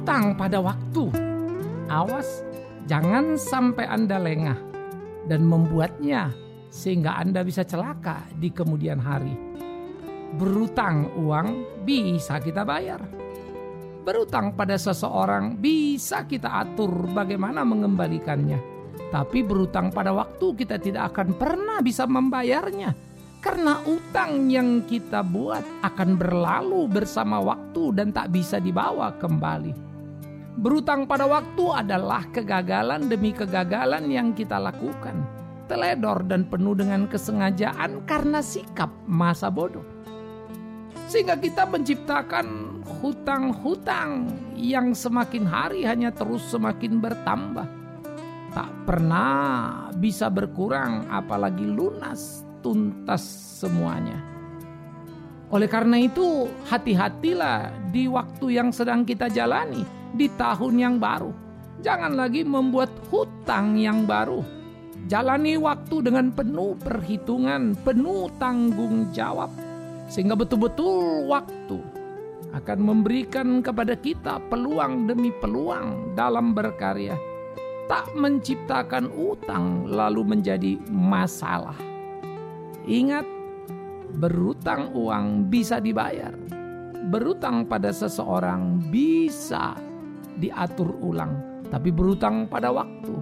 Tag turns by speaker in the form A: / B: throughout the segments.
A: berutang pada waktu. Awas, jangan sampai Anda lengah dan membuatnya sehingga Anda bisa celaka di kemudian hari. Berutang uang bisa kita bayar. Berutang pada seseorang bisa kita atur bagaimana mengembalikannya. Tapi berutang pada waktu kita tidak akan pernah bisa membayarnya. Karena utang yang kita buat akan berlalu bersama waktu dan tak bisa dibawa kembali. Berutang pada waktu adalah kegagalan demi kegagalan yang kita lakukan. Teledor dan penuh dengan kesengajaan karena sikap masa bodoh. Sehingga kita menciptakan hutang-hutang yang semakin hari hanya terus semakin bertambah. Tak pernah bisa berkurang apalagi lunas tuntas semuanya. Oleh karena itu, hati-hatilah di waktu yang sedang kita jalani, di tahun yang baru. Jangan lagi membuat hutang yang baru. Jalani waktu dengan penuh perhitungan, penuh tanggung jawab. Sehingga betul-betul waktu akan memberikan kepada kita peluang demi peluang dalam berkarya. Tak menciptakan utang lalu menjadi masalah. Ingat, berutang uang bisa dibayar. Berutang pada seseorang bisa diatur ulang. Tapi berutang pada waktu,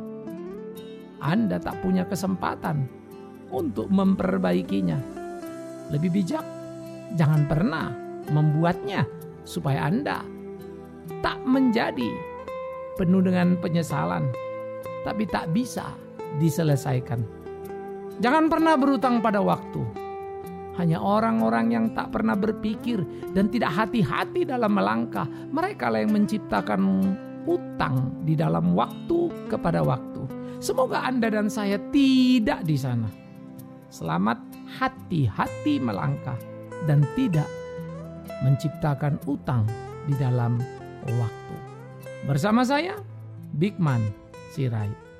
A: Anda tak punya kesempatan untuk memperbaikinya. Lebih bijak, jangan pernah membuatnya supaya Anda tak menjadi penuh dengan penyesalan, tapi tak bisa diselesaikan. Jangan pernah berutang pada waktu. Hanya orang-orang yang tak pernah berpikir dan tidak hati-hati dalam melangkah, mereka lah yang menciptakan utang di dalam waktu kepada waktu. Semoga Anda dan saya tidak di sana. Selamat hati-hati melangkah dan tidak menciptakan utang di dalam waktu. Bersama saya, Bigman Sirait.